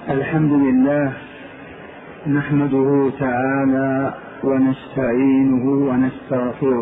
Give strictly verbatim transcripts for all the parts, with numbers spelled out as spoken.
الحمد لله نحمده تعالى ونستعينه ونستغفره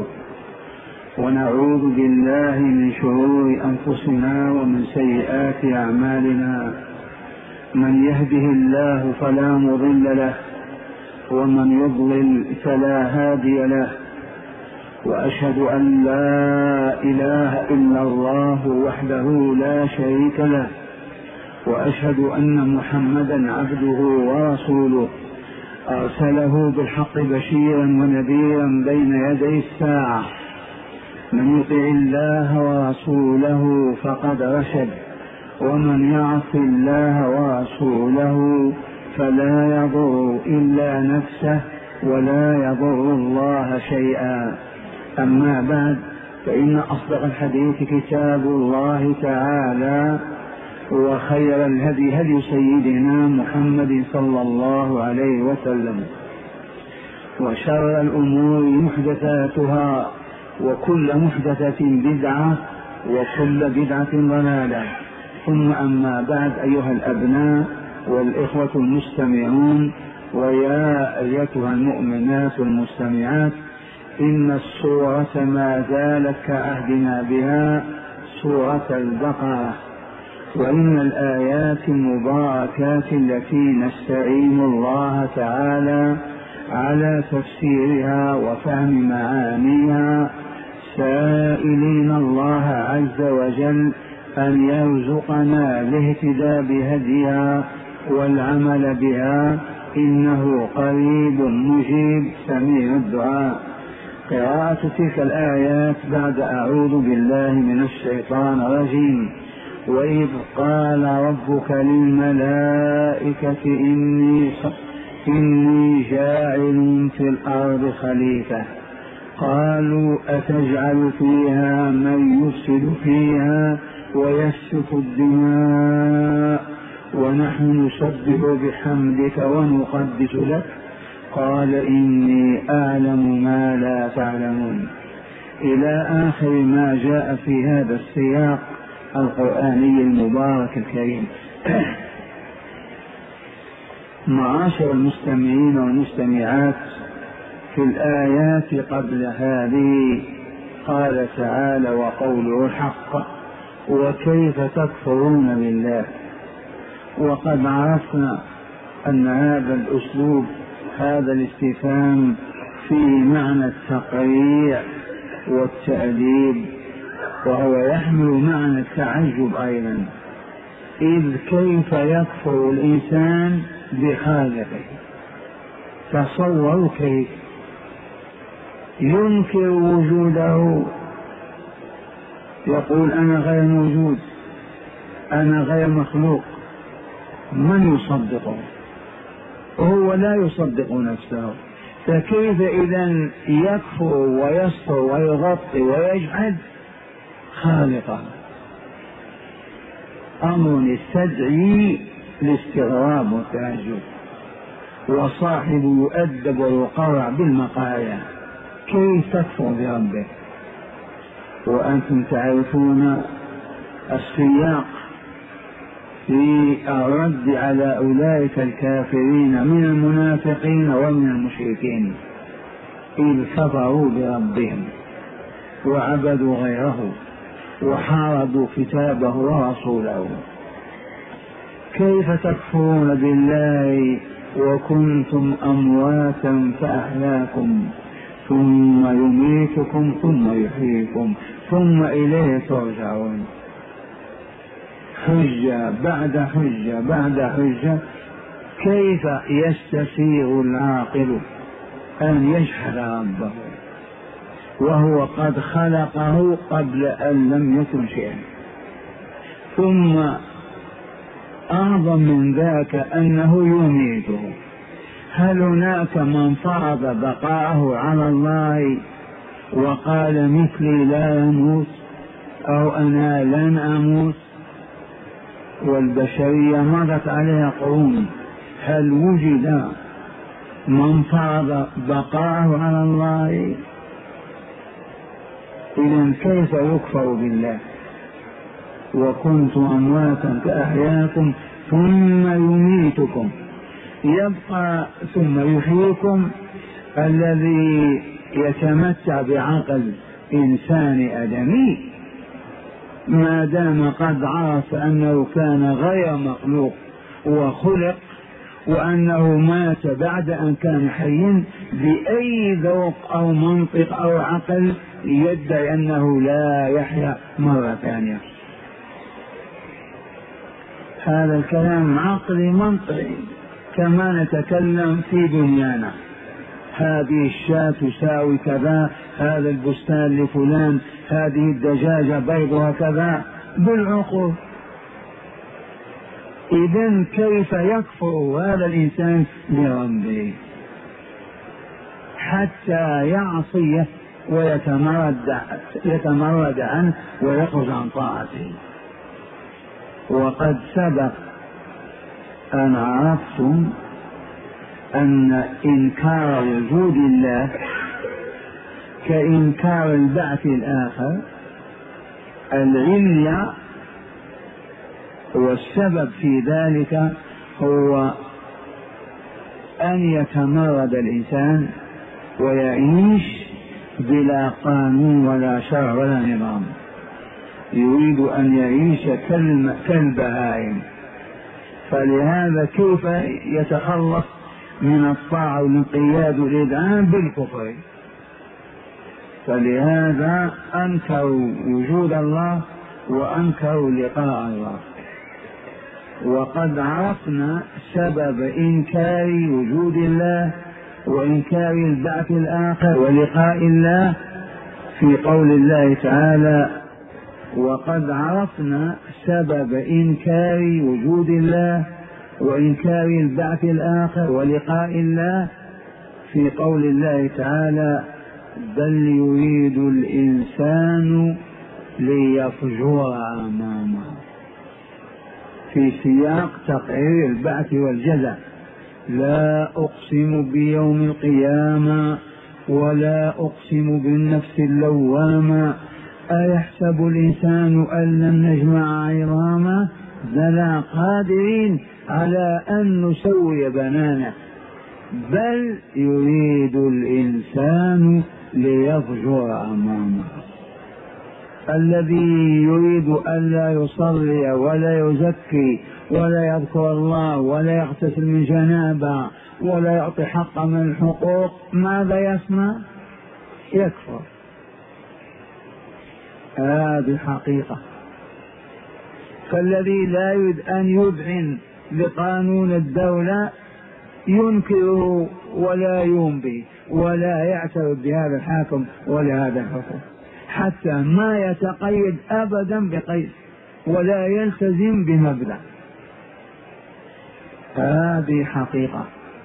ونعوذ بالله من شرور أنفسنا ومن سيئات أعمالنا. من يهده الله فلا مضل له ومن يضلل فلا هادي له، وأشهد أن لا إله إلا الله وحده لا شريك له، وأشهد أن محمدا عبده ورسوله أرسله بالحق بشيرا ونذيرا بين يدي الساعة. من يطع الله ورسوله فقد رشد، ومن يعص الله ورسوله فلا يضر إلا نفسه ولا يضر الله شيئا. أما بعد، فإن أصدق الحديث كتاب الله تعالى، وخير الهدي هدي سيدنا محمد صلى الله عليه وسلم، وشر الأمور محدثاتها، وكل محدثة بدعة، وكل بدعة ضلالة. ثم أما بعد، أيها الأبناء والإخوة المستمعون، ويا أيتها المؤمنات المستمعات، إن السورة ما زالت كعهدنا بها سورة البقرة، وإن الآيات المباركات التي نستعين الله تعالى على تفسيرها وفهم معانيها، سائلين الله عز وجل أن يرزقنا الاهتداء بهديها والعمل بها، إنه قريب مجيب سميع الدعاء. قراءة تلك الآيات بعد أعوذ بالله من الشيطان الرجيم. وإذ قال ربك للملائكة إني, إني جاعل في الأرض خليفة، قالوا أتجعل فيها من يفسد فيها ويسفك الدماء ونحن نسبح بحمدك ونقدس لك، قال إني أعلم ما لا تعلمون، إلى آخر ما جاء في هذا السياق القرآني المبارك الكريم. معاشر المستمعين والمستمعات، في الآيات قبل هذه قال تعالى وقوله الحق: وكيف تكفرون بالله. وقد عرفنا أن هذا الأسلوب، هذا الاستفهام، فيه معنى التقريع والتأديب، وهو يحمل معنى التعجب أيضا. إذ كيف يكفر الإنسان بخالقه؟ تصوروا كيف ينكر وجوده، يقول أنا غير موجود، أنا غير مخلوق. من يصدقه؟ وهو لا يصدق نفسه. فكيف إذن يكفر ويستر ويغطي ويجحد خالقه؟ أمر يستدعي الاستغراب والتعجب، وصاحب يؤدب ويقرع بالمقايا. كيف تكفر بربه وأنتم تعرفون السياق في الرد على أولئك الكافرين من المنافقين ومن المشركين، إذ كفروا بربهم وعبدوا غيره وحاربوا كتابه ورسوله. كيف تكفرون بالله وكنتم أمواتا فأحياكم ثم يميتكم ثم يحييكم ثم إليه ترجعون؟ حجة بعد حجة بعد حجة. كيف يستسيغ العاقل أن يجحد ربه وهو قد خلقه قبل أن لم يكن شيئا؟ ثم أعظم من ذاك أنه يميته. هل هناك من فرض بقاءه على الله وقال مثلي لا يموت أو أنا لن أموت؟ والبشرية مرت عليها قرون، هل وجد من فرض بقاءه على الله؟ إذن كيف يكفر بالله؟ وكنتم أمواتا فأحياكم ثم يميتكم. يبقى ثم يحييكم الذي يتمتع بعقل إنسان آدمي ما دام قد عرف أنه كان غير مخلوق وخلق، وأنه مات بعد أن كان حيا، بأي ذوق أو منطق أو عقل يدعي أنه لا يحيا مرة ثانية؟ هذا الكلام عقلي منطقي، كما نتكلم في دنيانا. هذه الشاة تساوي كذا، هذا البستان لفلان، هذه الدجاجة بيضها كذا، بالعقول. إذن كيف يكفر هذا الإنسان بربه حتى يعصيه ويتمرد يتمرد عنه ويخرج عن طاعته؟ وقد سبق أن عرفتم أن إنكار وجود الله كإنكار البعث الآخر. العلة والسبب في ذلك هو أن يتمرد الإنسان ويعيش بلا قانون ولا شرع ولا نظام، يريد أن يعيش كالبهائم. فلهذا كيف يتخلص من الطاعة والانقياد والإذعان؟ بالكفر. فلهذا أنكروا وجود الله وأنكروا لقاء الله. وقد عرفنا سبب إنكار وجود الله وإنكار البعث الآخر ولقاء الله في قول الله تعالى: وقد عرفنا سبب إنكار وجود الله وإنكار البعث الآخر ولقاء الله في قول الله تعالى: بل يريد الإنسان ليفجر أمامه، في سياق تقرير البعث والجزاء. لا أقسم بيوم القيامة ولا أقسم بالنفس اللوامة أيحسب الإنسان أن لن نجمع عظامه بلى قادرين على أن نسوي بنانه بل يريد الإنسان ليفجر أمامه. الذي يريد ألا يصلي ولا يزكي ولا يذكر الله ولا يغتسل من جنابه ولا يعطي حق من الحقوق، ماذا يصنع؟ يكفر. هذه حقيقة. فالذي لا يريد أن يذعن لقانون الدولة ينكره ولا يوم به ولا يعترف بهذا الحاكم ولا هذا الحكم، حتى ما يتقيد أبدا بقيد ولا يلتزم بمبدأ. هذه حقيقة.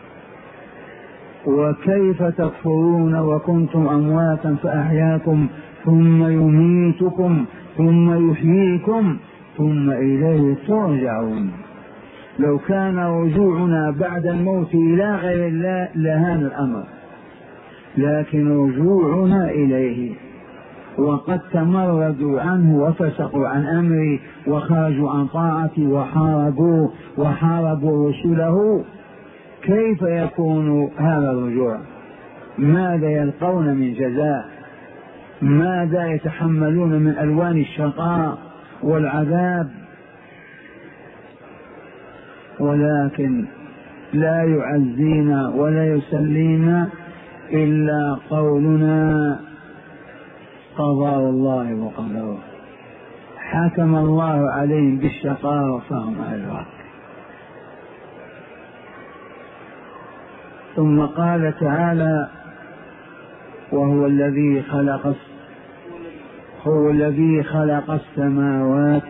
وكيف تكفرون وكنتم أمواتا فأحياكم ثم يميتكم ثم يحييكم ثم إليه ترجعون. لو كان رجوعنا بعد الموت إلى غير الله لهان الأمر، لكن رجوعنا إليه. وقد تمردوا عنه وفسقوا عن أمره وخرجوا عن طاعته وحاربوا وحاربوا رسله. كيف يكون هذا الرجوع؟ ماذا يلقون من جزاء؟ ماذا يتحملون من ألوان الشقاء والعذاب؟ ولكن لا يعزينا ولا يسلينا إلا قولنا قضاء الله وقدره، حكم الله عليهم بالشقاء فهم أهلها. ثم قال تعالى: وهو الذي خلق هو الذي خلق السماوات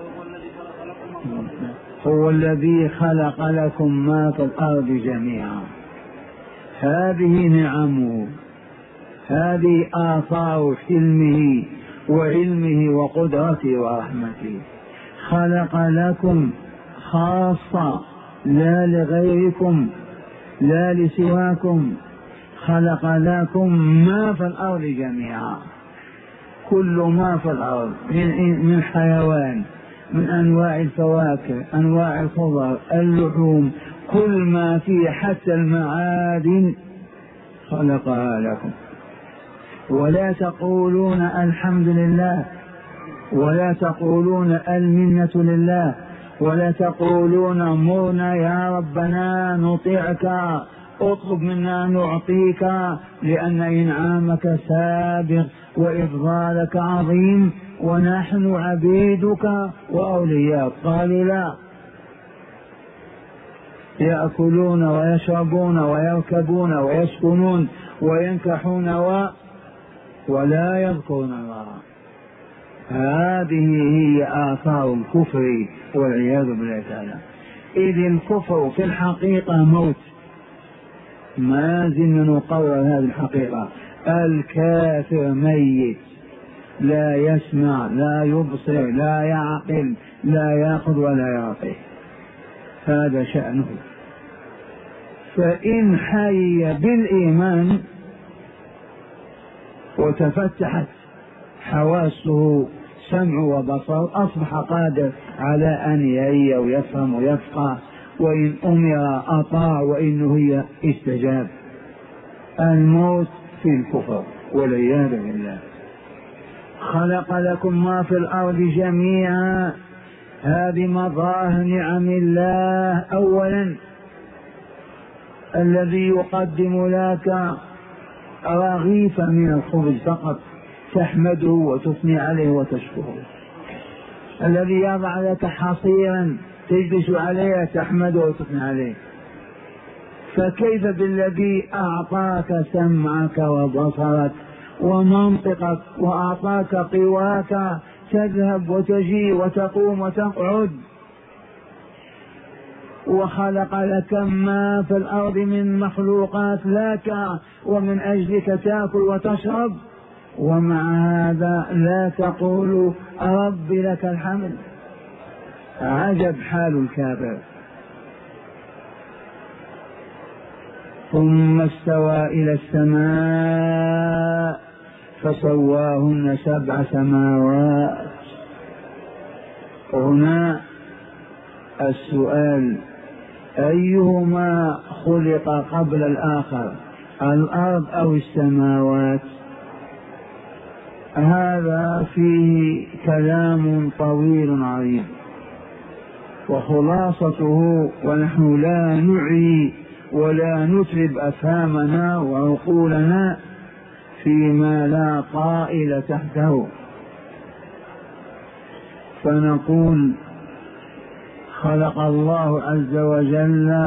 هو الذي خلق لكم ما في الأرض جميعا. هذه نعمه، هذه آثار حلمه وعلمه وقدرته ورحمته. خلق لكم خاصة لا لغيركم لا لسواكم، خلق لكم ما في الأرض جميعا، كل ما في الأرض من حيوان من أنواع الفواكه، أنواع الخضر، اللحوم، كل ما فيه حتى المعادن خلقها لكم. ولا تقولون الحمد لله، ولا تقولون المنة لله، ولا تقولون مرنا يا ربنا نطيعك، اطلب منا نعطيك، لأن إنعامك سابق وإفضالك عظيم ونحن عبيدك وأولياء. قالوا لا، يأكلون ويشربون ويركبون ويسكنون وينكحون و... ولا يذكرون الله. هذه هي آثار الكفر والعياذ بالله تعالى. إذ الكفر في الحقيقة موت، ما زلنا نقرر هذه الحقيقة. الكافر ميت، لا يسمع، لا يبصر، لا يعقل، لا يأخذ ولا يعطي، هذا شأنه. فإن حي بالإيمان وتفتحت حواسه سمع وبصر، أصبح قادر على أن يعي ويفهم ويفقه، وإن أمر أطاع وإن نهي استجاب. الموت في الكفر والعياذ بالله. خلق لكم ما في الأرض جميعا، هذه مظاهر نعم الله. أولا الذي يقدم لك رغيفا من الخبز فقط تحمده وتثني عليه وتشكره، الذي يضع لك حصيرا تجلس عليه تحمده وتثني عليه، فكيف بالذي أعطاك سمعك وبصرك ومنطقك وأعطاك قواك تذهب وتجي وتقوم وتقعد، وخلق لك ما في الأرض من مخلوقات لك ومن أجلك تأكل وتشرب، ومع هذا لا تقول رب لك الحمد. عجب حال الكافر. ثم استوى إلى السماء فسواهن سبع سماوات. هنا السؤال: أيهما خلق قبل الآخر، الأرض أو السماوات؟ هذا فيه كلام طويل عريض، وخلاصته، ونحن لا نعي ولا نتعب أفهامنا وعقولنا فيما لا طائل تحته، فنقول: خلق الله عز وجل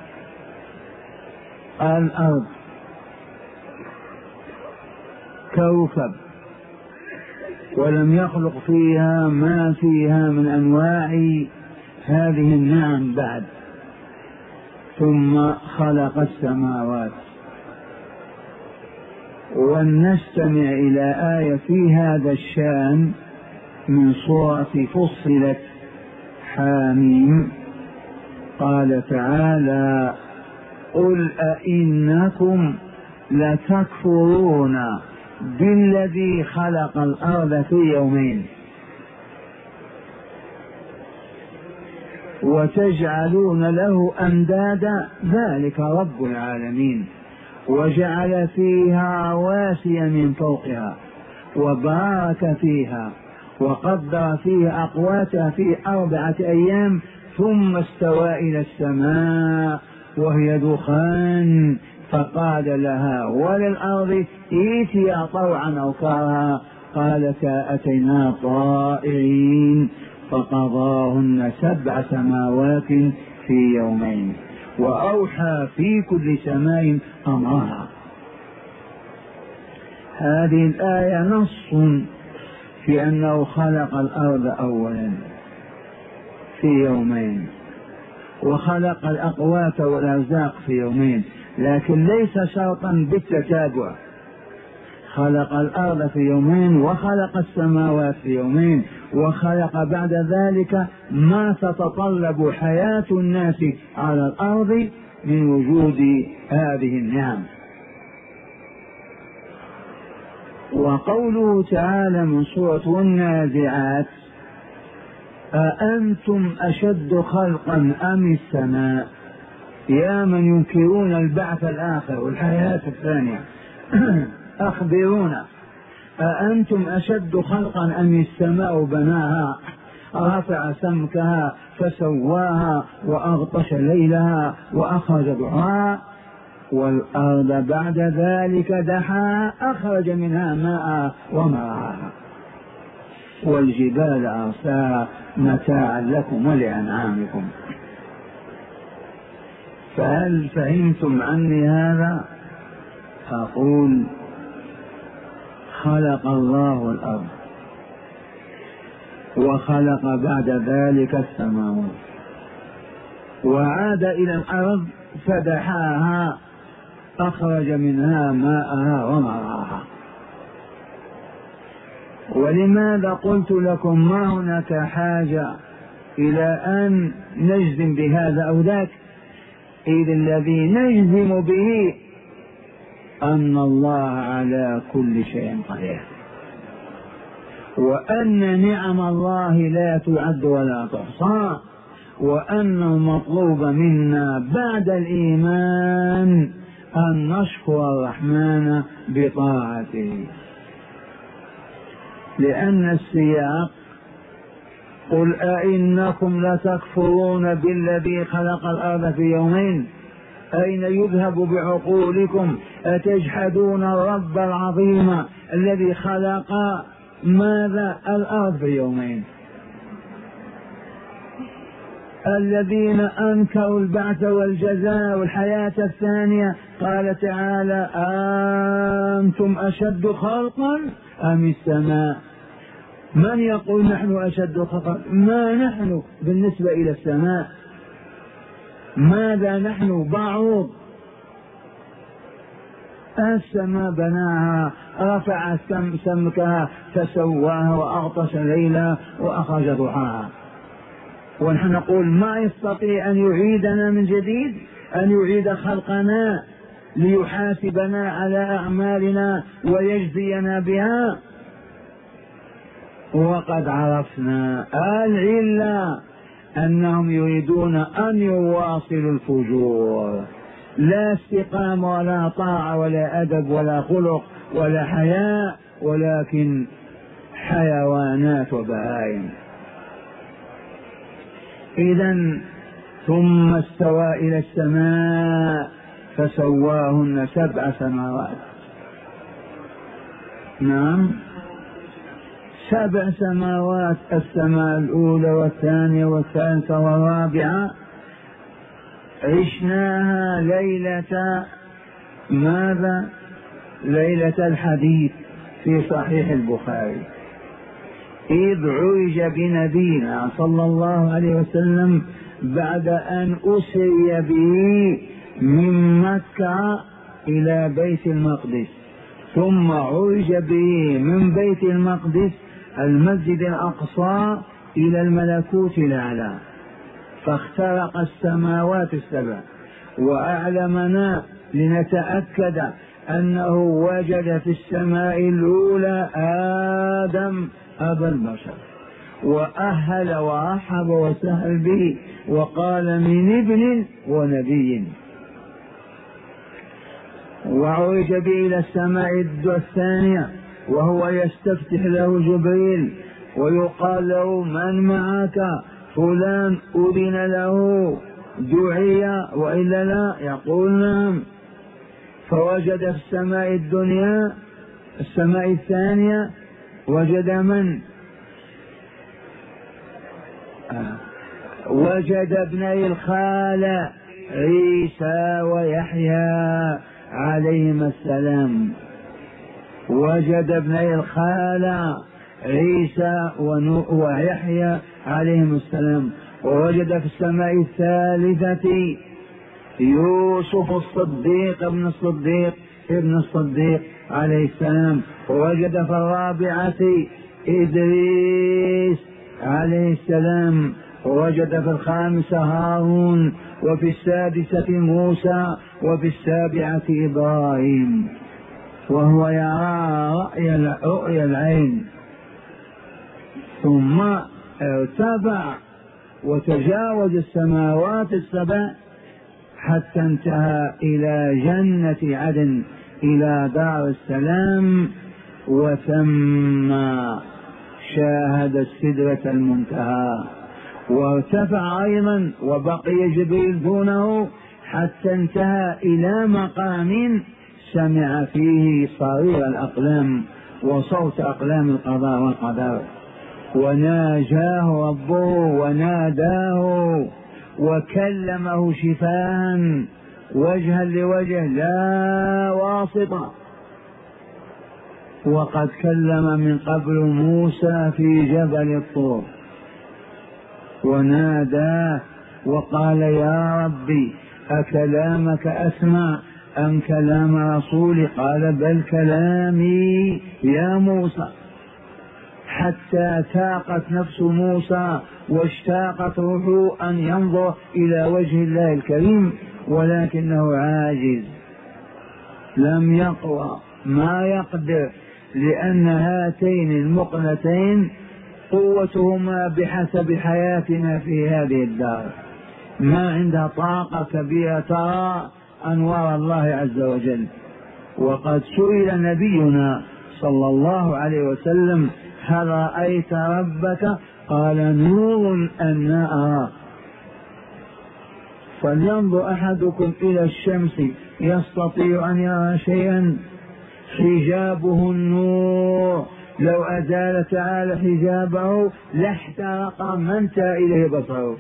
الأرض كوكب، ولم يخلق فيها ما فيها من أنواع هذه النعم بعد، ثم خلق السماوات. ولنستمع إلى آية في هذا الشأن من سورة فصلت حاميم. قال تعالى: قل أئنكم لتكفرون بالذي خلق الأرض في يومين وتجعلون له أندادا ذلك رب العالمين، وجعل فيها رواسي من فوقها وبارك فيها وقدر فيها أقواتها في أربعة أيام، ثم استوى إلى السماء وهي دخان فقال لها وللأرض ائتيا طوعا أو كرها قالتا أتينا طائعين، فقضاهن سبع سماوات في يومين وأوحى في كل سماء أمرها. هذه الآية نص في أنه خلق الأرض أولا في يومين، وخلق الأقوات والأرزاق في يومين، لكن ليس شرطا بالتتابع. خلق الأرض في يومين وخلق السماوات في يومين، وخلق بعد ذلك ما تتطلب حياة الناس على الأرض من وجود هذه النعم. وقوله تعالى من سورة النازعات: أأنتم أشد خلقا أم السماء؟ يا من ينكرون البعث الآخر والحياة الثانية أخبرونا، أأنتم أشد خلقا أم السماء بناها رفع سمكها فسواها وأغطش ليلها وأخرج ضحاها، والأرض بعد ذلك دحاها أخرج منها ماءها ومرعاها، والجبال أرساها متاعا لكم ولأنعامكم. فهل فهمتم عني هذا؟ أقول خلق الله الأرض وخلق بعد ذلك السماوات، وعاد إلى الأرض فدحاها أخرج منها ماءها ومرعاها. ولماذا قلت لكم ما هناك حاجة إلى أن نجزم بهذا أو ذاك؟ إذ الذي نجزم به أن الله على كل شيء قدير، وأن نعم الله لا تعد ولا تحصى، وأن المطلوب منا بعد الإيمان أن نشكر الرحمن بطاعته. لأن السياق قل أئنكم لتكفرون بالذي خلق الأرض في يومين، أين يذهب بعقولكم؟ أتجحدون الرب العظيم الذي خلق ماذا؟ الأرض في يومين. الذين أنكروا البعث والجزاء والحياة الثانية قال تعالى أنتم أشد خلقا أم السماء؟ من يقول نحن أشد خلقا؟ ما نحن بالنسبة إلى السماء؟ ماذا نحن؟ بعوض. السماء بناها رفع سمكها فسواها وأغطش ليلها وأخرج ضحاها، ونحن نقول ما يستطيع أن يعيدنا من جديد، أن يعيد خلقنا ليحاسبنا على أعمالنا ويجزينا بها. وقد عرفنا العلة أنهم يريدون أن يواصلوا الفجور، لا استقامة ولا طاعة ولا أدب ولا خلق ولا حياء، ولكن حيوانات وبهائم. إذن ثم استوى إلى السماء فسواهن سبع سماوات. نعم سبع سماوات، السماء الأولى والثانية والثالثة والرابعة عشناها ليلة ماذا؟ ليلة الحديث في صحيح البخاري، إذ عرج بنبينا صلى الله عليه وسلم بعد أن أسري به من مكة إلى بيت المقدس، ثم عرج به من بيت المقدس المسجد الأقصى إلى الملكوت الأعلى، فاخترق السماوات السبع، وأعلمنا لنتأكد أنه وجد في السماء الأولى آدم أبا البشر، وأهل ورحب وسهل به، وقال من ابن ونبي. وعرج به إلى السماء الثانية وهو يستفتح له جبريل ويقال له من معك؟ فلان أذن له دعي وإلا لا؟ يقول نعم. فوجد في السماء الدنيا السماء الثانية وجد من؟ آه. وجد ابني الخالة عيسى ويحيى عليهما السلام، وجد ابني الخالة عيسى ويحيى عليهم السلام. ووجد في السماء الثالثة يوسف الصديق ابن الصديق ابن الصديق عليه السلام. ووجد في الرابعة إدريس عليه السلام. ووجد في الخامسة هارون، وفي السادسة موسى، وفي السابعة إبراهيم، وهو يرى رؤيا العين. ثم ارتفع وتجاوز السماوات السبع حتى انتهى إلى جنة عدن، إلى دار السلام، وثم شاهد السدرة المنتهى. وارتفع أيضا وبقي جبريل دونه حتى انتهى إلى مقام سمع فيه صرير الأقلام وصوت أقلام القضاء والقدر، وناجاه ربه وناداه وكلمه شفاء وجها لوجه لا واسطة. وقد كلم من قبل موسى في جبل الطور وناداه وقال يا ربي أكلامك أسمع أم كلام رسولي؟ قال بل كلامي يا موسى. حتى تاقت نفس موسى واشتاقت روحه أن ينظر إلى وجه الله الكريم، ولكنه عاجز لم يقوى ما يقدر، لأن هاتين المقلتين قوتهما بحسب حياتنا في هذه الدار، ما عندها طاقة كبيرة ترى أنوار الله عز وجل. وقد سئل نبينا صلى الله عليه وسلم هل رأيت ربك؟ قال نور أنا أراه. فلينظر أحدكم إلى الشمس يستطيع أن يرى شيئا؟ حجابه النور، لو أزال تعالى حجابه لاحترق ما انتهى إليه بصره.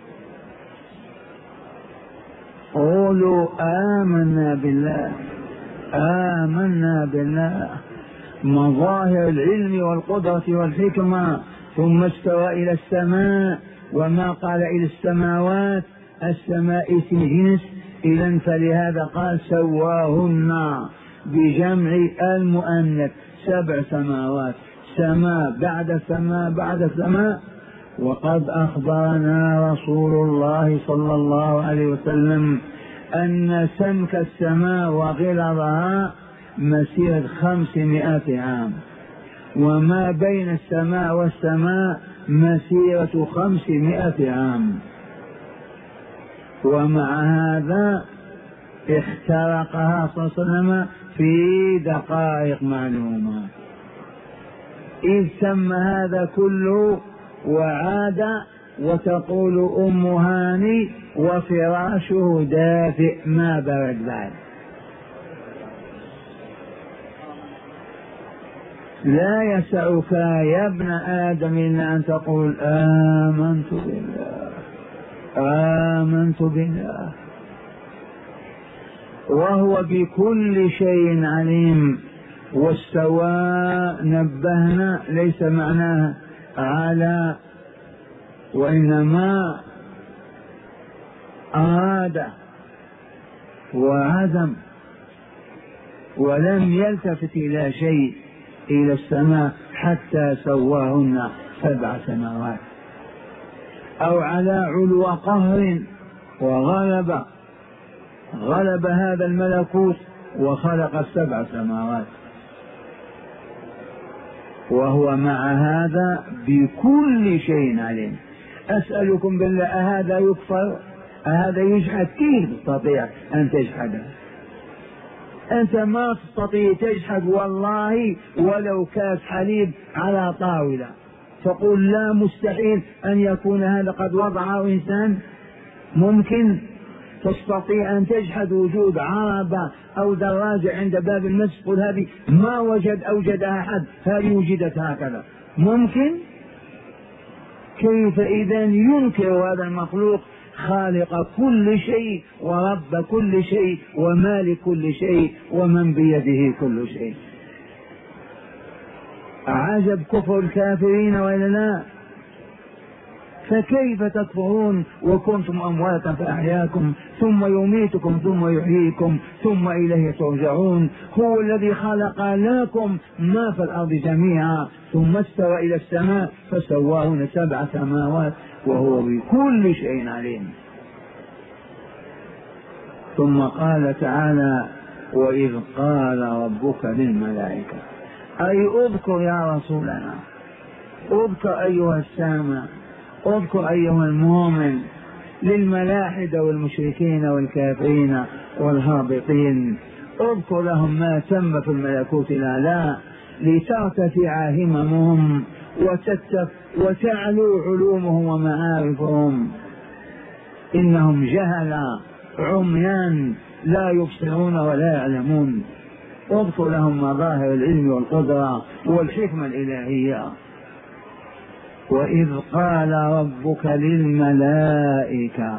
قولوا آمنا بالله آمنا بالله. مظاهر العلم والقدرة والحكمة. ثم استوى إلى السماء، وما قال إلى السماوات، السماء اسم جنس، إذن فلهذا قال سواهن بجمع المؤنث، سبع سماوات، سماء بعد سماء بعد سماء. وقد أخبرنا رسول الله صلى الله عليه وسلم أن سمك السماء وغلظها مسيرة خمسمائة عام، وما بين السماء والسماء مسيرة خمسمائة عام. ومع هذا اخترقها صلى الله عليه وسلم في دقائق معلومة. إذ تم هذا كله وعاد، وتقول أم هاني وفراشه دافئ ما برد بعد. لا يسعك يا ابن آدم إلا أن تقول آمنت بالله آمنت بالله. وهو بكل شيء عليم. واستوى نبهنا ليس معناه على، وإنما أراد وعزم، ولم يلتفت إلى شيء إلى السماء حتى سواهن سبع سماوات، أو على علو قهر وغلب غلب هذا الملكوت وخلق السبع سماوات. وهو مع هذا بكل شيء عليم. أسألكم بالله أهذا يكفر؟ أهذا يجحد؟ كيف تستطيع أن تجحده؟ أنت ما تستطيع تجحد والله ولو كاس حليب على طاولة، تقول لا مستحيل أن يكون هذا قد وضعه إنسان. ممكن؟ تستطيع أن تجحد وجود عربة أو دراجة عند باب المسجد تقول هذه ما وجد أوجدها أحد، هذه وجدت هكذا؟ ممكن؟ كيف إذا ينكر هذا المخلوق خالق كل شيء ورب كل شيء ومالك كل شيء ومن بيده كل شيء؟ عجب كفر الكافرين وإلا لا؟ فكيف تكفرون وكنتم أمواتا فأحياكم ثم يميتكم ثم يحييكم ثم إليه ترجعون. هو الذي خلق لكم ما في الأرض جميعا ثم استوى إلى السماء فسواهن سبع سماوات وهو بكل شيء عليم. ثم قال تعالى وإذ قال ربك للملائكة، أي اذكر يا رسولنا، اذكر أيها السامع، اذكر أيها المؤمن للملاحدة والمشركين والكافرين والهابطين، اذكر لهم ما تم في الملكوت الأعلى لترتفع هممهم وتعلو علومهم ومعارفهم. إنهم جهلا عميان لا يبصرون ولا يعلمون. اذكر لهم مظاهر العلم والقدرة والحكمة الإلهية. وإذ قال ربك للملائكة،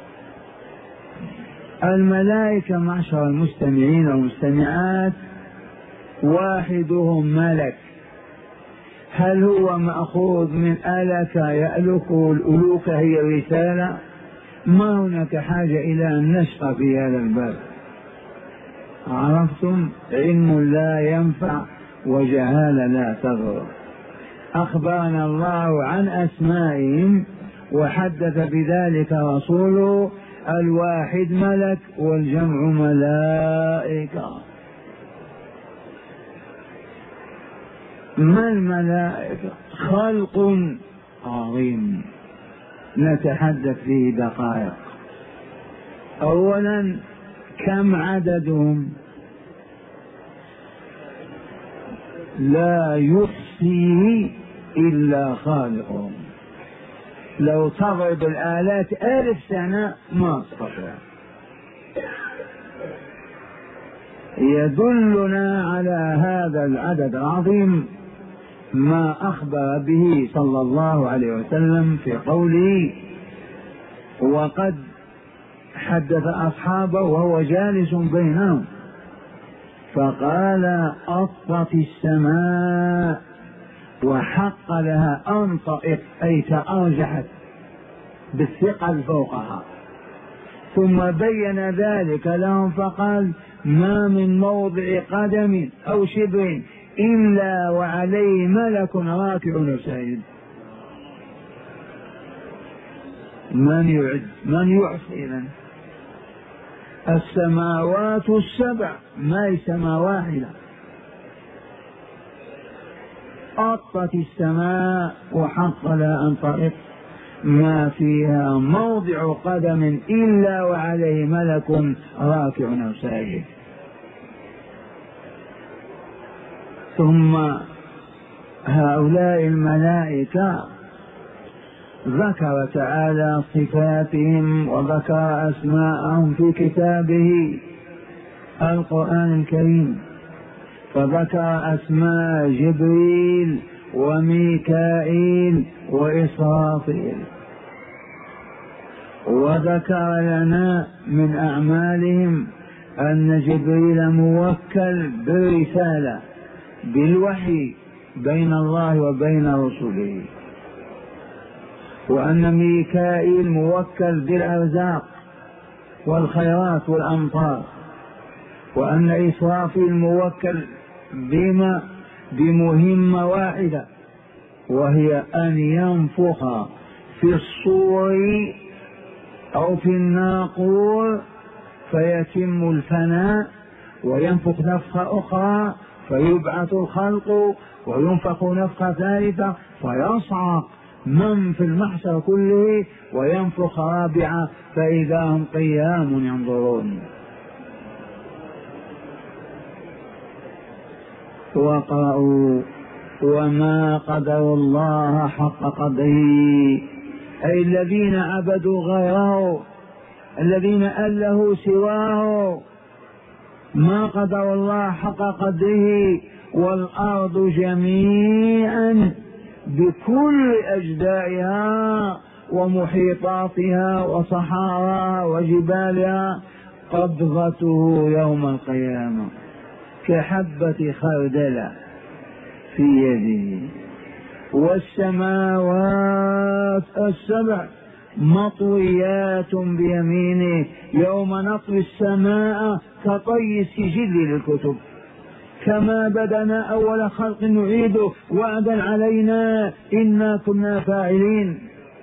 الملائكة معشر المستمعين والمستمعات واحدهم ملك. هل هو مأخوذ من ألك يألك، والألوكة هي الرسالة؟ ما هناك حاجة إلى أن نشقى في هذا الباب. عرفتم؟ علم لا ينفع وجهالة لا تضر. أخبرنا الله عن أسمائهم وحدث بذلك رسوله. الواحد ملك والجمع ملائكة. ما الملائكة؟ خلق عظيم نتحدث فيه دقائق. أولا كم عددهم؟ لا يحصيه إلا خالقهم. لو تضرب الآلات ألف سنة ما تستطيع. يدلنا على هذا العدد العظيم ما أخبر به صلى الله عليه وسلم في قوله: وقد حدث أصحابه وهو جالس بينهم فقال: أطت السماء وحق لها أن تطئ، أي تأرجحت بالثقل فوقها. ثم بين ذلك لهم فقال: ما من موضع قدم أو شبر إلا وعليه ملك راكع ساجد. من يعد؟ من يحصي؟ إذن السماوات السبع ما هي سماء واحدة. أطت السماء وحق لها أن تطئ ما فيها موضع قدم إلا وعليه ملك راكع أو ساجد. ثم هؤلاء الملائكة ذكر تعالى صفاتهم وذكر أسماءهم في كتابه القرآن الكريم، فذكر أسماء جبريل وميكائيل وإسرافيل، وذكر لنا من أعمالهم أن جبريل موكل برسالة بالوحي بين الله وبين رسله، وأن ميكائيل موكل بالأرزاق والخيرات والأمطار، وأن إسرافيل موكل بما بمهمة واحدة وهي أن ينفخ في الصور أو في الناقور فيتم الفناء، وينفخ نفخة أخرى فيبعث الخلق، وينفخ نفخة ثالثة فيصعق من في المحشر كله، وينفخ رابعة فإذا هم قيام ينظرون. وقرأوا: وما قدروا الله حق قدره، أي الذين عبدوا غيره، الذين ألهوا سواه، ما قدروا الله حق قدره. والأرض جميعا بكل أجزائها ومحيطاتها وصحارها وجبالها قبضته يوم القيامة كحبة خردلة في يده. والسماوات السبع مطويات بيمينه يوم نطوي السماء كطي السجل للكتب، كما بدنا أول خلق نعيده وعدا علينا إنا كنا فاعلين.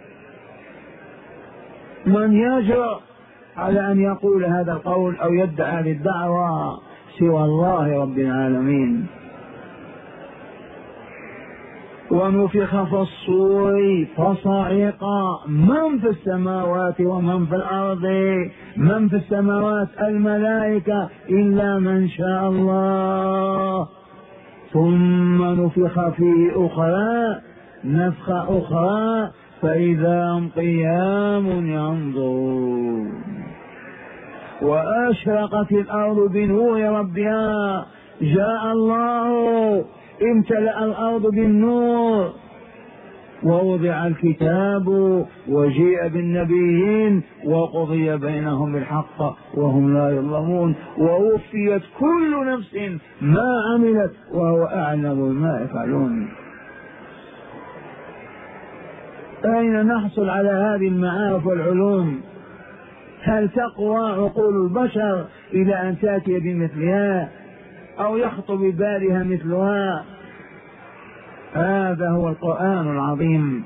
من يجرؤ على أن يقول هذا القول أو يدعي هذه الدعوة سوى الله رب العالمين؟ ونفخ في الصور فصعق من في السماوات ومن في الأرض. من في السماوات الملائكة إلا من شاء الله. ثم نفخ فيه أخرى نفخة أخرى فإذا هم قيام ينظرون. وأشرقت الأرض بنور ربها. جاء الله امتلأ الأرض بالنور. ووضع الكتاب وجيء بالنبيين وقضي بينهم بالحق وهم لا يظلمون. ووفيت كل نفس ما عملت وهو أعلم بما يفعلون. أين نحصل على هذه المعارف والعلوم؟ هل تقوى عقول البشر إلى أن تأتي بمثلها أو يخطر ببالها مثلها؟ هذا هو القرآن العظيم.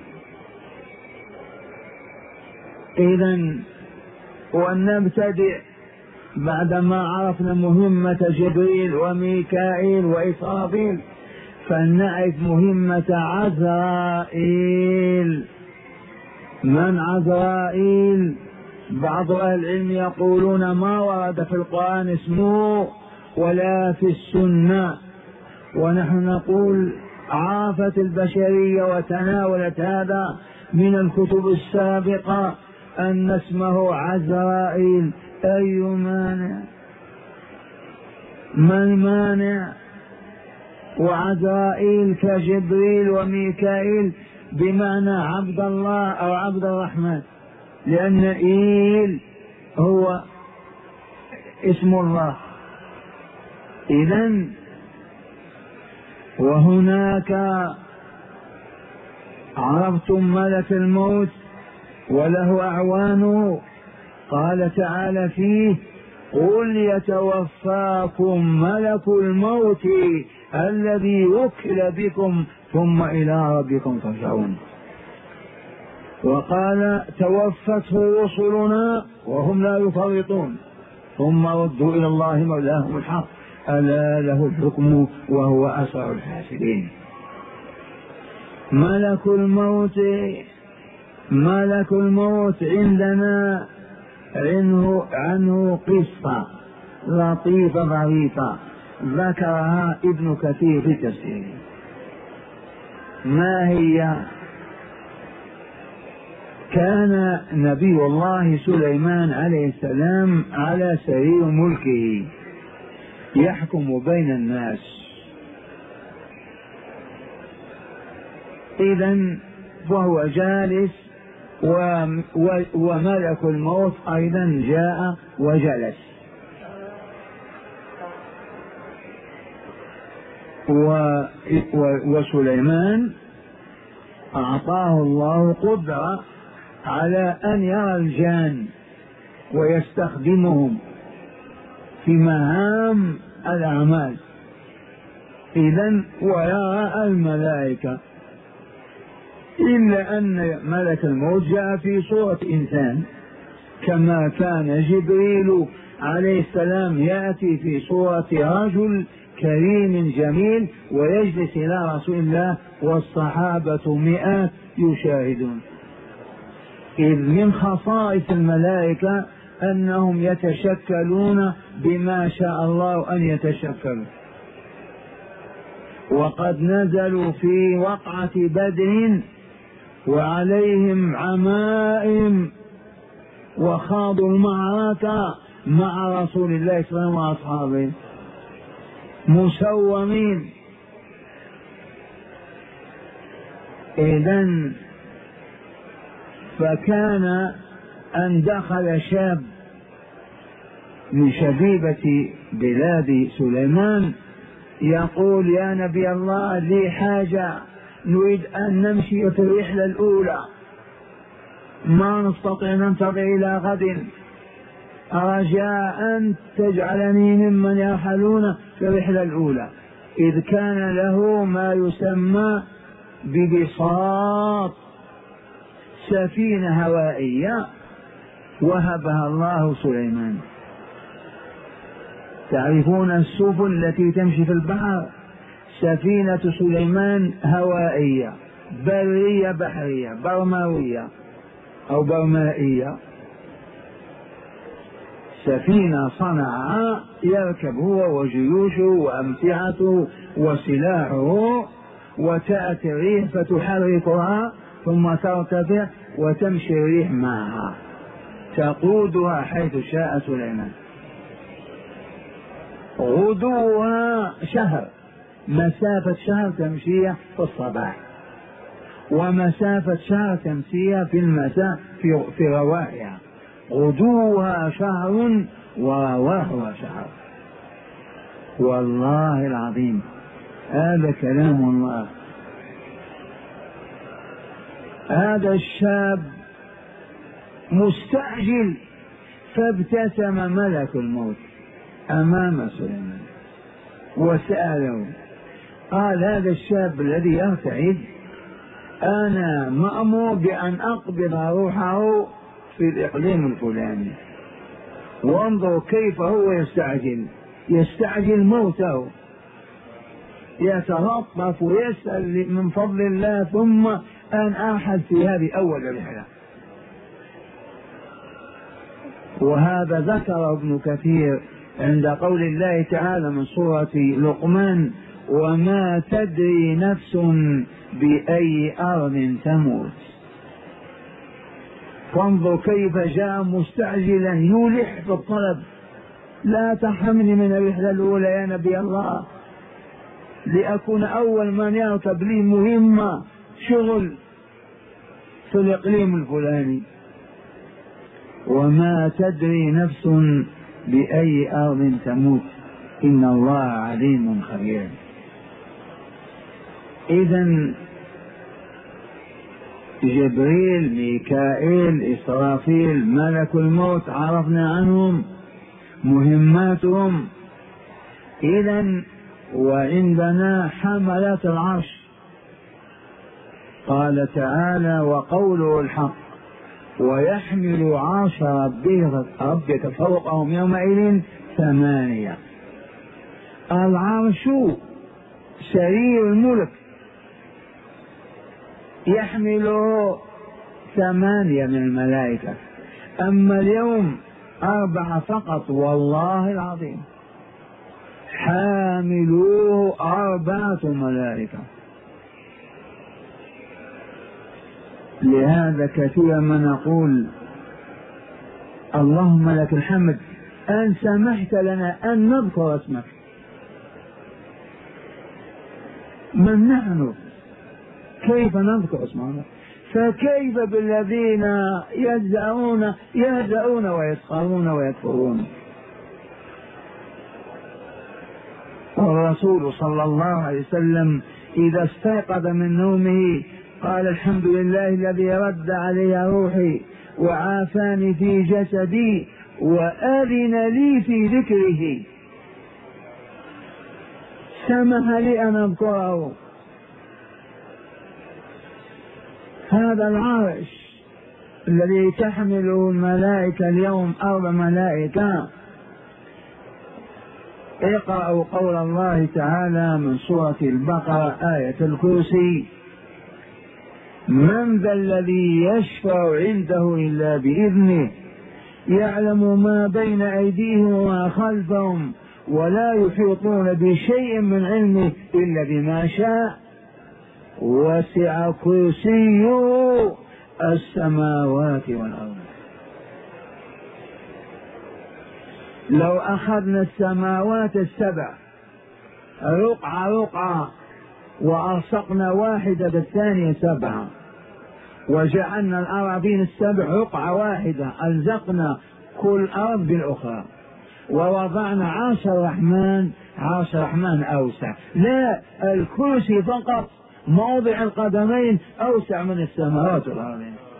إذن ولنبتدئ بعدما عرفنا مهمة جبريل وميكائيل وإسرافيل، فلنعرف مهمة عزرائيل. من عزرائيل؟ بعض أهل العلم يقولون ما ورد في القرآن اسمه ولا في السنة، ونحن نقول عافت البشرية وتناولت هذا من الكتب السابقة أن اسمه عزرائيل. أي مانع؟ ما المانع؟ وعزرائيل كجبريل وميكائيل بمعنى عبد الله أو عبد الرحمن، لأن إيل هو اسم الله. إذن وهناك عرفتم ملك الموت وله أعوانه. قال تعالى فيه قل يتوفاكم ملك الموت الذي وكل بكم ثم إلى ربكم ترجعون. وقال توفته رسلنا وهم لا يفرطون ثم ردوا إلى الله مولاهم الحق ألا له الحكم وهو أسرع الحاسبين. ملك الموت ملك الموت عندنا عنه, عنه قصة لطيفة ظريفة ذكرها ابن كثير في تفسيره. ما هي؟ كان نبي الله سليمان عليه السلام على سرير ملكه يحكم بين الناس. إذن وهو جالس وملك الموت أيضا جاء وجلس، وسليمان أعطاه الله قدرة على أن يرى الجان ويستخدمهم في مهام الأعمال. إذن ويرى الملائكة، إلا أن ملك الموت جاء في صورة إنسان كما كان جبريل عليه السلام يأتي في صورة رجل كريم جميل ويجلس إلى رسول الله والصحابة مئات يشاهدون. إذ من خصائص الملائكة أنهم يتشكلون بما شاء الله أن يتشكلوا. وقد نزلوا في وقعة بدر وعليهم عمائم وخاضوا المعركة مع رسول الله صلى الله عليه وسلم وأصحابه مسومين. إذن فكان أن دخل شاب من شبيبة بلاد سليمان يقول يا نبي الله لي حاجة، نريد أن نمشي في الرحلة الأولى ما نستطيع ننتظر إلى غد، رجاء أن تجعلني ممن يرحلون في الرحلة الأولى. إذ كان له ما يسمى ببساط سفينة هوائية وهبها الله سليمان. تعرفون السفن التي تمشي في البحر سفينة سليمان هوائية، برية بحرية، برماوية أو برمائية. سفينة صنعها يركب هو وجيوشه وأمتعته وسلاحه، وتأتي الريح فتحركها ثم ترتفع وتمشي الريح معها تقودها حيث شاء سليمان. غدوها شهر، مسافة شهر تمشيها في الصباح، ومسافة شهر تمشيها في المساء في, في رواحها. غدوها شهر ورواحها شهر. والله العظيم هذا كلام الله. هذا الشاب مستعجل، فابتسم ملك الموت أمام سليمان وسأله، قال هذا الشاب الذي يرتعد أنا مأمور بأن أقبض روحه في الإقليم الفلاني، وانظر كيف هو يستعجل يستعجل موته، يتلطف ويسأل من فضل الله ثم أن أرحل في هذه أول الرحلة. وهذا ذكر ابن كثير عند قول الله تعالى من سورة لقمان وما تدري نفس بأي أرض تموت. فانظر كيف جاء مستعجلا يلح في الطلب، لا تحرمني من الرحلة الأولى يا نبي الله، لأكون أول من يركب لي مهمة شغل في الإقليم الفلاني. وما تدري نفس بأي أرض تموت إن الله عليم خبير. إذن جبريل، ميكائيل، إسرافيل، ملك الموت عرفنا عنهم مهماتهم. إذن وعندنا حملة العرش، قال تعالى وقوله الحق ويحمل عرش ربك فوقهم يومئذ ثمانية. العرش سرير الملك يحمله ثمانية من الملائكة، أما اليوم أربعة فقط والله العظيم، حاملوه أربعة ملائكة. لهذا كثيرا ما نقول اللهم لك الحمد أن سمحت لنا أن نذكر اسمك. من نحن كيف نذكر اسمك؟ فكيف بالذين يجزعون يهزؤون ويسخرون ويكفرون؟ الرسول صلى الله عليه وسلم إذا استيقظ من نومه قال الحمد لله الذي رد علي روحي وعافاني في جسدي وأذن لي في ذكره، سمح لي أن أذكره. هذا العرش الذي تحمله الملائكة اليوم أربع ملائكة. اقرأوا قول الله تعالى من سورة البقرة آية الكرسي من ذا الذي يشفع عنده إلا بإذنه يعلم ما بين أيديهم وما خلفهم ولا يحيطون بشيء من علمه إلا بما شاء وسع كرسيه السماوات والأرض. لو أخذنا السماوات السبع رقعة رقعة وألصقنا واحدة بالثانية سبعة، وجعلنا الأراضين السبع رقعة واحدة ألزقنا كل أرض بالأخرى، ووضعنا عرش الرحمن عرش الرحمن أوسع، لا الكرسي فقط موضع القدمين أوسع من السماوات والأرض.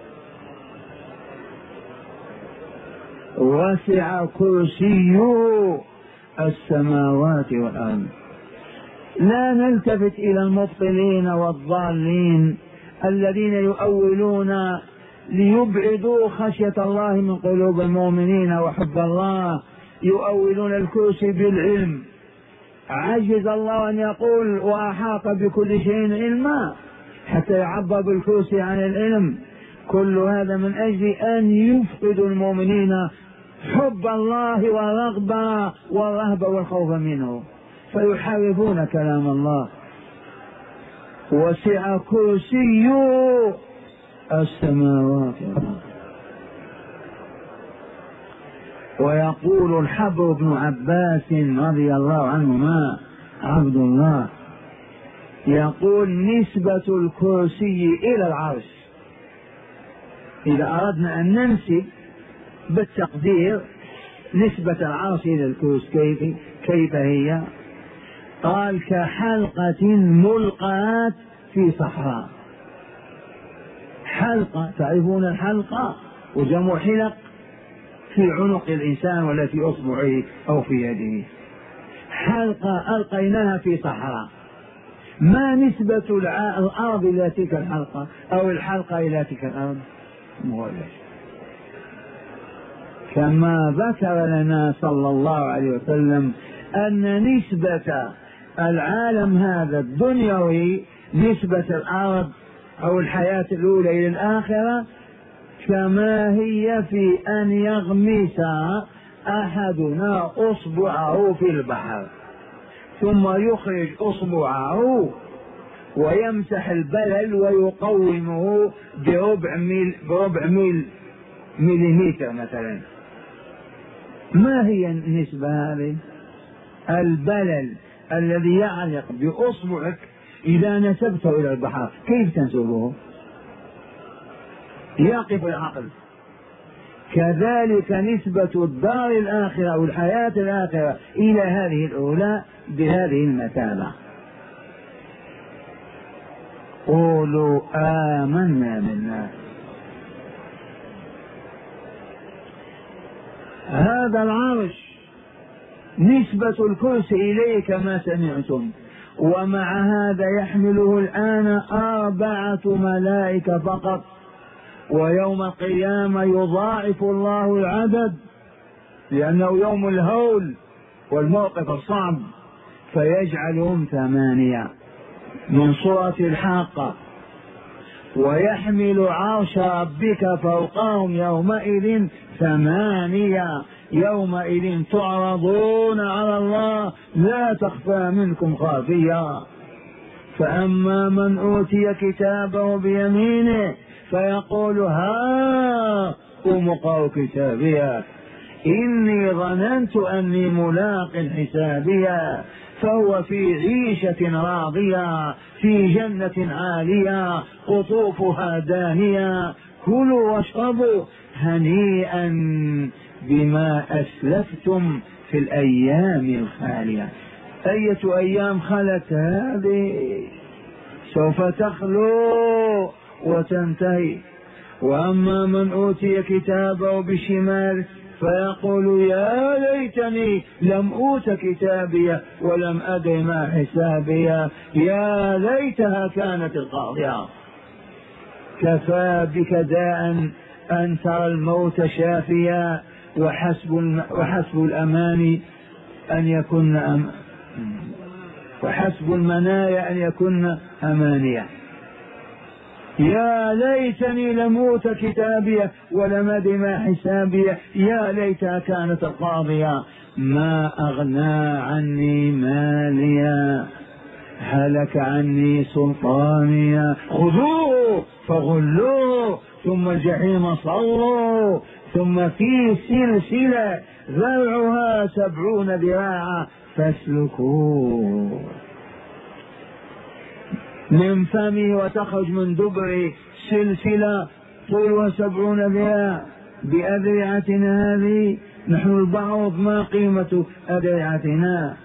وسع كرسيه السماوات والأرض. لا نلتفت إلى المبطلين والضالين الذين يؤولون ليبعدوا خشية الله من قلوب المؤمنين وحب الله، يؤولون الكرسي بالعلم عجز الله أن يقول وأحاط بكل شيء علما حتى يعبر بالكرسي عن العلم. كل هذا من أجل أن يفقد المؤمنين حب الله والرغبة والرهبة والخوف منه، فيحرفون كلام الله. وسع كرسي السماوات والأرض. ويقول الحبر بن عباس رضي الله عنهما عبد الله يقول نسبة الكرسي إلى العرش، إذا أردنا أن ننسب بالتقدير نسبة العرش إلى الكرسي كيف, كيف هي؟ قال كحلقة ملقاة في صحراء. حلقة، تعرفون الحلقة وجمع حلق في عنق الإنسان ولا في أصبعه أو في يده. حلقة ألقيناها في صحراء، ما نسبة الأرض إلى تلك الحلقة أو الحلقة إلى تلك الأرض؟ مولش. كما ذكر لنا صلى الله عليه وسلم أن نسبة العالم هذا الدنيوي، نسبة الأرض أو الحياة الأولى إلى الآخرة كما هي في أن يغمس أحدنا أصبعه في البحر ثم يخرج أصبعه ويمسح البلل ويقومه بربع ميل بربع ميل مليمتر مثلا. ما هي النسبة هذه؟ البلل الذي يعلق بأصبعك إذا نسبته إلى البحر كيف تنسبه؟ يقف العقل. كذلك نسبة الدار الآخرة أو الحياة الآخرة إلى هذه الأولى بهذه المثابة. قولوا آمنا بالله. هذا العرش نسبة الكرسي إليه كما سمعتم، ومع هذا يحمله الآن أربعة ملائكة فقط، ويوم القيامة يضاعف الله العدد لأنه يوم الهول والموقف الصعب، فيجعلهم ثمانية من سورة الحاقة. ويحمل عرش ربك فوقهم يومئذ ثمانية، يومئذ تعرضون على الله لا تخفى منكم خافية. فأما من أوتي كتابه بيمينه فيقول ها أمقرأ كتابيه إني ظننت أني ملاق حسابيه، فهو في عيشة راضية في جنة عالية قطوفها دانية كلوا واشربوا هنيئا بما أسلفتم في الأيام الخالية. أية أيام خلت هذه؟ سوف تخلو وتنتهي. وأما من أوتي كتابه بشماله فيقول يا ليتني لم أوت كتابي ولم أدر ما حسابي، يا ليتها كانت القاضية. كفى بك داء أن ترى الموت شافيا وحسب وحسب الأمان أن يكن أم وحسب المنايا أن يكن أمانية. يا ليتني لم أوت كتابي ولم أدر ما حسابي، يا ليتها كانت القاضية ما أغنى عني ماليا هلك عني سلطانيا خذوه فغلوه ثم الجحيم صلوا ثم في سلسلة ذرعها سبعون ذراعا فاسلكوه من فمه وتخرج من دبره سلسلة طولها سبعون ذراع. بأذرعتنا هذه نحن البعوض ما قيمة أذرعتنا؟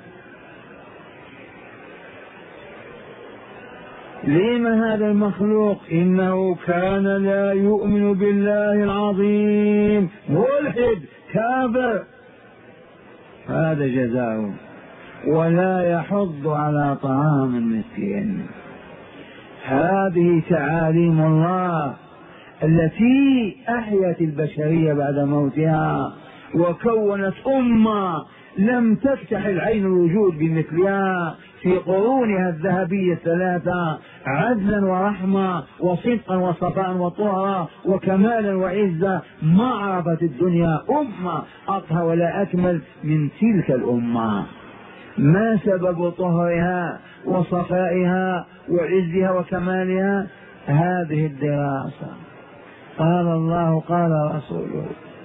لما هذا المخلوق إنه كان لا يؤمن بالله العظيم ملحد كافر، هذا جزاؤه، ولا يحض على طعام المسكين. هذه تعاليم الله التي أحيت البشرية بعد موتها وكونت أمة لم تفتح العين الوجود بمثلها في قرونها الذهبية الثلاثة، عدلا ورحمة وصدقا وصفاء وطهرا وكمالا وعزة. ما عرفت الدنيا أمة أطهر ولا أكمل من تلك الأمة. ما سبب طهرها وصفائها وعزها وكمالها؟ هذه الدراسة. قال الله قال رسوله.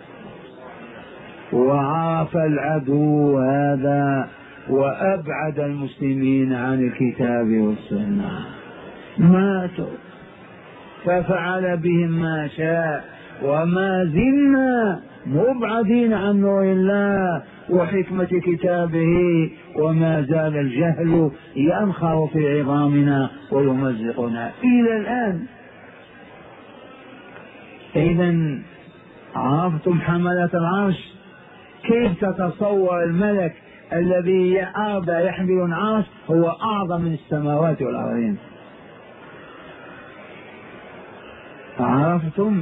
وعرف العدو هذا وأبعد المسلمين عن الكتاب والسنة، ماتوا ففعل بهم ما شاء، وما زلنا مبعدين عن نور الله وحكمة كتابه، وما زال الجهل ينخر في عظامنا ويمزقنا إلى الآن. إذن عرفتم حملة العرش؟ كيف تتصور الملك الذي أرضى يحمل العرش هو أعظم من السماوات والأرضين؟ عرفتم؟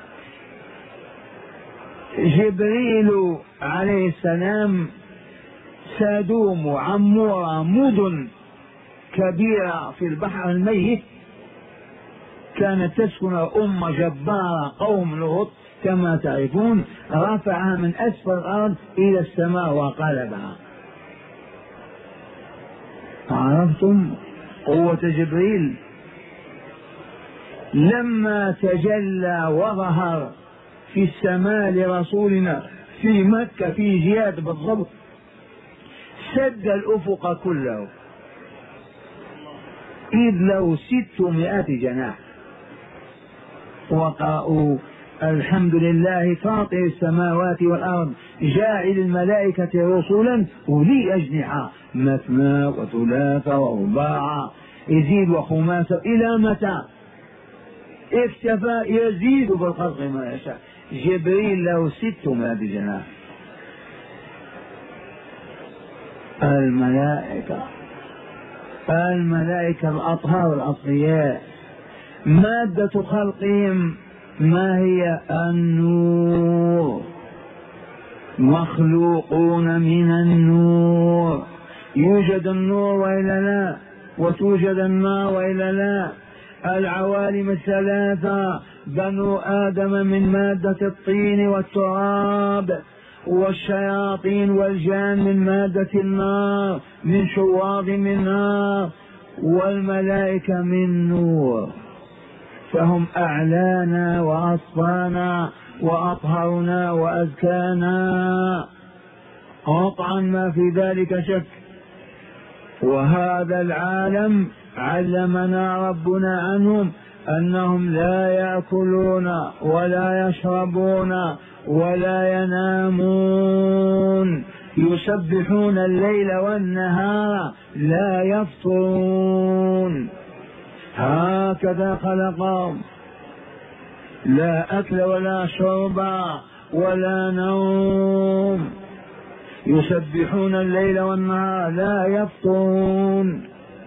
جبريل عليه السلام سادوم وعمورة مدن كبيرة في البحر الميت كانت تسكن أمة جبارة قوم لوط كما تعرفون، رفعها من أسفل الأرض إلى السماء وقلبها. عرفتم قوة جبريل؟ لما تجلى وظهر في السماء لرسولنا في مكة في جياد بالضبط سد الأفق كله، إذ له ستمائة جناح. وقرأوا الحمد لله فاطر السماوات والأرض جاعل الملائكة رسلا أولي أجنحة مثنى وثلاث ورباع يزيد وخماسة إلى متى؟ اكتفى يزيد بالخلق ما يشاء. جبريل له ستمائة جناح. الملائكة الملائكة الأطهار الأصفياء مادة خلقهم ما هي؟ النور، مخلوقون من النور. يوجد النور وإلا لا؟ وتوجد النار وإلا لا؟ العوالم الثلاثة بنو آدم من مادة الطين والتراب، والشياطين والجان من مادة النار من شواظ من نار، والملائكة من نور. فهم أعلانا وأصفانا وأطهرنا وأزكانا قطعا ما في ذلك شك. وهذا العالم علمنا ربنا عنهم أنهم لا يأكلون ولا يشربون ولا ينامون، يسبحون الليل والنهار لا يفطرون. هكذا خلقهم، لا أكل ولا شرب ولا نوم، يسبحون الليل والنهار لا يفطرون.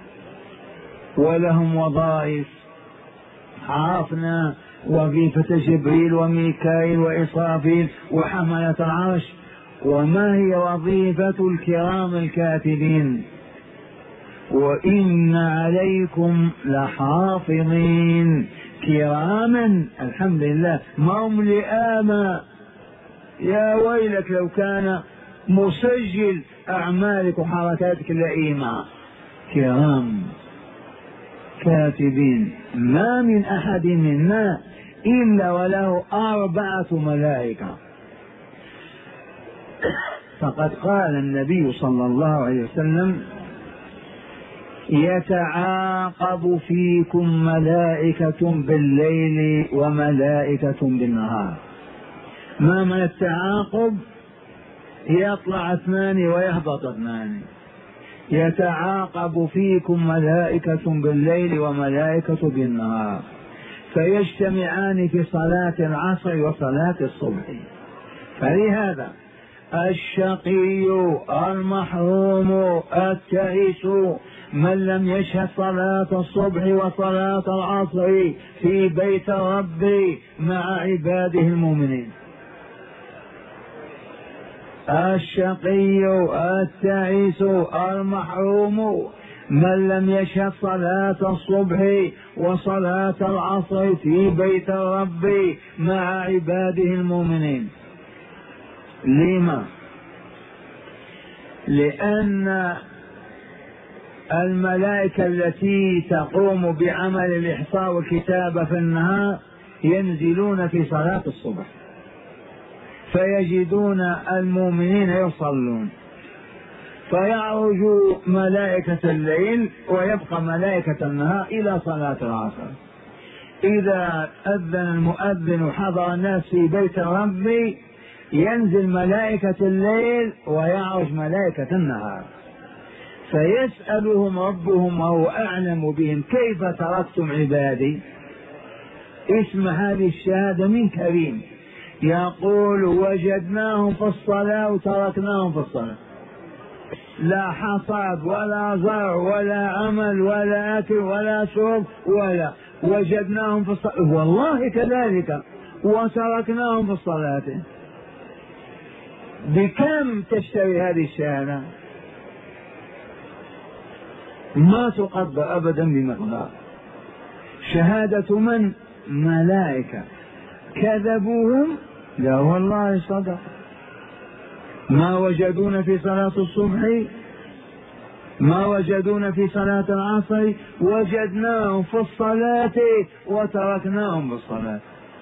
ولهم وظائف. عرفنا وظيفة جبريل وميكائيل وإسرافيل وحملة العرش، وما هي وظيفة الكرام الكاتبين؟ وإن عليكم لحافظين كراما. الحمد لله ما هم لئاما. يا ويلك لو كان مسجل أعمالك وحركاتك لئيمة. كرام كاتبين، ما من أحد منا إلا وله أربعة ملائكة. فقد قال النبي صلى الله عليه وسلم يتعاقب فيكم ملائكة بالليل وملائكة بالنهار. ما من التعاقب؟ يطلع اثنان ويهبط اثنان. يتعاقب فيكم ملائكة بالليل وملائكة بالنهار، فيجتمعان في صلاة العصر وصلاة الصبح. فلهذا الشقي المحروم التائس من لم يشهد صلاة الصبح وصلاة العصر في بيت الرب مع عباده المؤمنين. الشقي التعيس المحروم من لم يشهد صلاة الصبح وصلاة العصر في بيت الرب مع عباده المؤمنين. لما؟ لأن الملائكة التي تقوم بعمل الإحصاء والكتابة في النهار ينزلون في صلاة الصبح فيجدون المؤمنين يصلون، فيعرج ملائكة الليل ويبقى ملائكة النهار إلى صلاة العصر. إذا أذن المؤذن وحضر الناس في بيت الرب ينزل ملائكة الليل ويعرج ملائكة النهار، فيسألهم ربهم وهو أعلم بهم كيف تركتم عبادي. اسم هذه الشهادة من كريم، يقول وجدناهم في الصلاة وتركناهم في الصلاة، لا حصاد ولا زرع ولا عمل ولا أكل ولا شرب ولا، وجدناهم في الصلاة والله كذلك وتركناهم في الصلاة. بكم تشتري هذه الشهادة؟ ما تقدر أبدا بمقدار. شهادة من؟ ملائكة كذبوهم؟ لا والله صدق. ما وجدون في صلاة الصبح، ما وجدون في صلاة العصر، وجدناهم في الصلاة وتركناهم بالصلاة.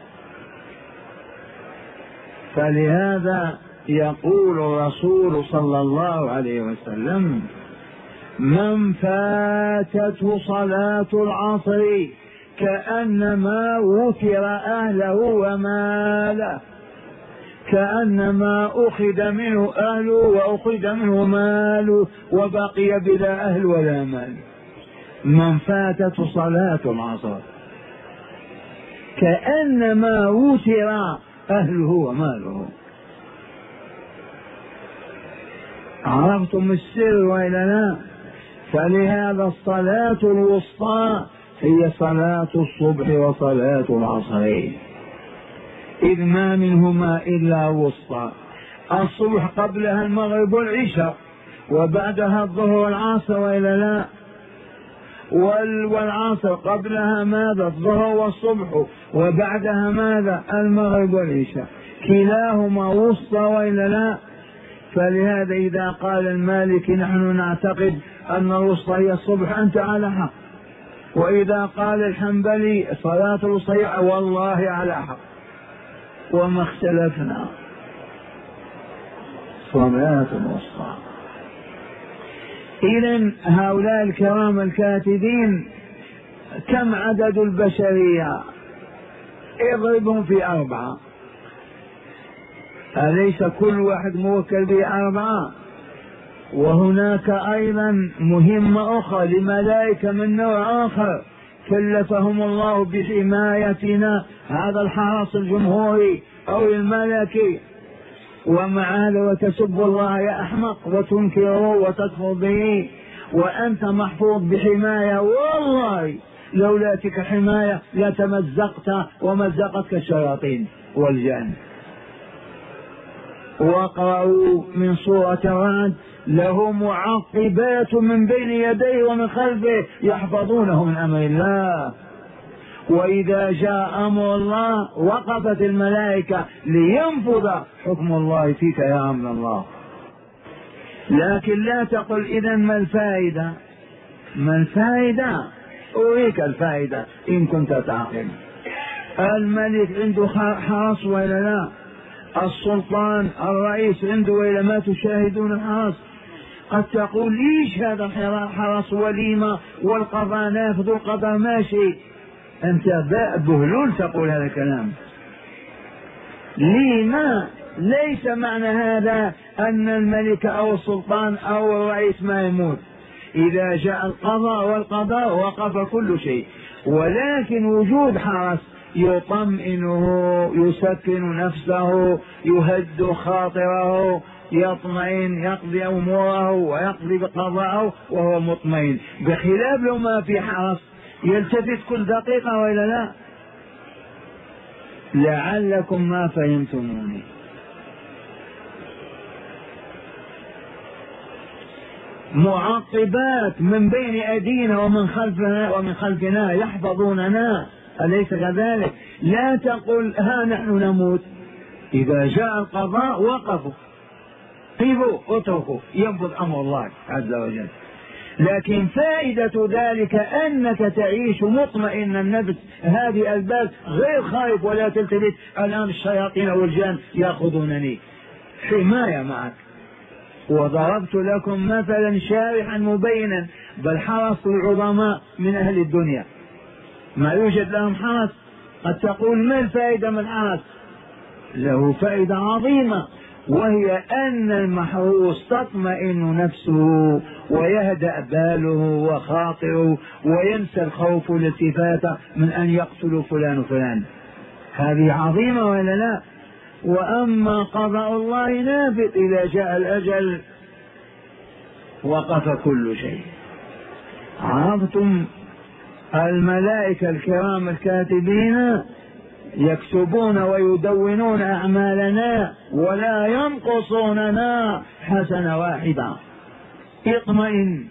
فلهذا يقول الرسول صلى الله عليه وسلم من فاتته صلاة العصر كأنما وتر أهله وماله، كأنما أخذ منه أهله وأخذ منه ماله وبقي بلا أهل ولا مال. من فاتته صلاة العصر كأنما وتر أهله وماله. عرفتم السر وإلا لا؟ فلهذا الصلاة الوسطى هي صلاة الصبح وصلاة العصر، إذ ما منهما إلا وسطى. الصبح قبلها المغرب والعشاء وبعدها الظهر والعصر وإلا لا؟ والعصر قبلها ماذا؟ الظهر والصبح وبعدها ماذا؟ المغرب والعشاء، كلاهما وسطى وإلا لا؟ فلهذا إذا قال المالكي نحن نعتقد أن الوسطى هي الصبح أنت على حق، وإذا قال الحنبلي صلاة الوسطى والله على حق، وما اختلفنا. صلاة الوسطى. إذن هؤلاء الكرام الكاتبين كم عدد البشرية؟ اضربهم في أربعة، أليس كل واحد موكل بأربعة؟ وهناك أيضا مهمة أخرى لملائكة من نوع آخر كلفهم الله بحمايتنا، هذا الحرس الجمهوري أو الملكي، ومع هذا وتسب الله يا أحمق وتنكره وتكفر به وأنت محفوظ بحماية. والله لولا تلك الحماية لتمزقت ومزقتك الشياطين والجن. واقرأوا من سورة الرعد له معقبات من بين يديه ومن خلفه يحفظونه من أمر الله، وإذا جاء أمر الله وقفت الملائكة لينفذ حكم الله فيك يا أمر الله. لكن لا تقل إذا ما الفائدة؟ ما الفائدة؟ أريك الفائدة إن كنت تعقل. الملك عنده حرس ولا لا؟ السلطان الرئيس عنده ولا ما تشاهدون الحرس؟ قد تقول ليش هذا الحرس وليمة والقضاء نافذ والقضاء ماشي، أنت بهلول تقول هذا الكلام. لما؟ ليس معنى هذا أن الملك أو السلطان أو الرئيس ما يموت، إذا جاء القضاء والقضاء وقف كل شيء، ولكن وجود حرس يطمئنه يسكن نفسه يهد خاطره يطمئن يقضي أموره ويقضي بقضاءه وهو مطمئن، بخلاف لو ما في حرس يلتفت كل دقيقة وإلا لا. لعلكم ما فهمتموني. معقبات من بين أيدينا ومن خلفنا ومن خلفنا يحفظوننا، أليس كذلك؟ لا تقل ها نحن نموت، إذا جاء القضاء وقفوا قفوا اتركوا ينفذ أمر الله عز وجل. لكن فائدة ذلك أنك تعيش مطمئن النفس، هذه البال غير خائف ولا تلتفت الآن الشياطين والجان يأخذونني، حماية معك. وضربت لكم مثلا شارحا مبينا، بل حرص العظماء من أهل الدنيا ما يوجد لهم حرس. قد تقول ما الفائدة من الحرس؟ له فائدة عظيمة، وهي أن المحروس تطمئن نفسه ويهدأ باله وخاطره وينسى الخوف والالتفات من أن يقتل فلان فلان. هذه عظيمة ولا لا؟ وأما قضاء الله نافذ، إذا جاء الأجل وقف كل شيء. عرفتم الملائكة الكرام الكاتبين يكتبون ويدونون أعمالنا ولا ينقصوننا حسنة واحدة، اطمئن.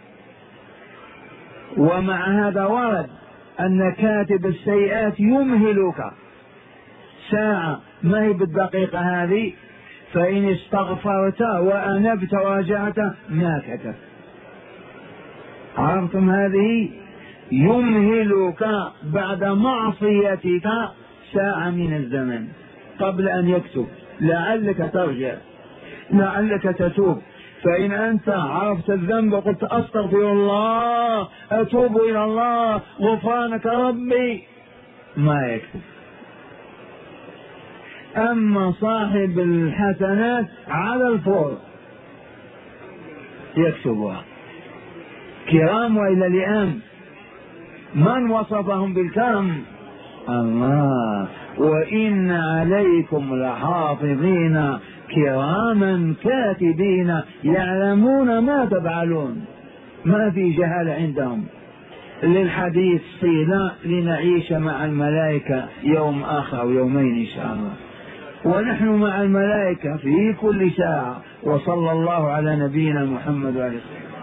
ومع هذا ورد أن كاتب السيئات يمهلك ساعة، ما هي بالدقيقة هذه، فإن استغفرت وأنبت ورجعت ما كتب. عرفتم هذه؟ يمهلك بعد معصيتك ساعة من الزمن قبل أن يكتب، لعلك ترجع لعلك تتوب. فإن أنت عرفت الذنب وقلت أستغفر الله أتوب إلى الله غفرانك ربي، ما يكتب. أما صاحب الحسنات على الفور يكتبها كرام وإلى لئام. من وصفهم بالكرم؟ الله. وإن عليكم لحافظين كراما كاتبين يعلمون ما تفعلون، ما في جهل عندهم. للحديث صيغة لنعيش مع الملائكة يوم آخر أو يومين إن شاء الله، ونحن مع الملائكة في كل ساعة. وصلى الله على نبينا محمد وعلى آله.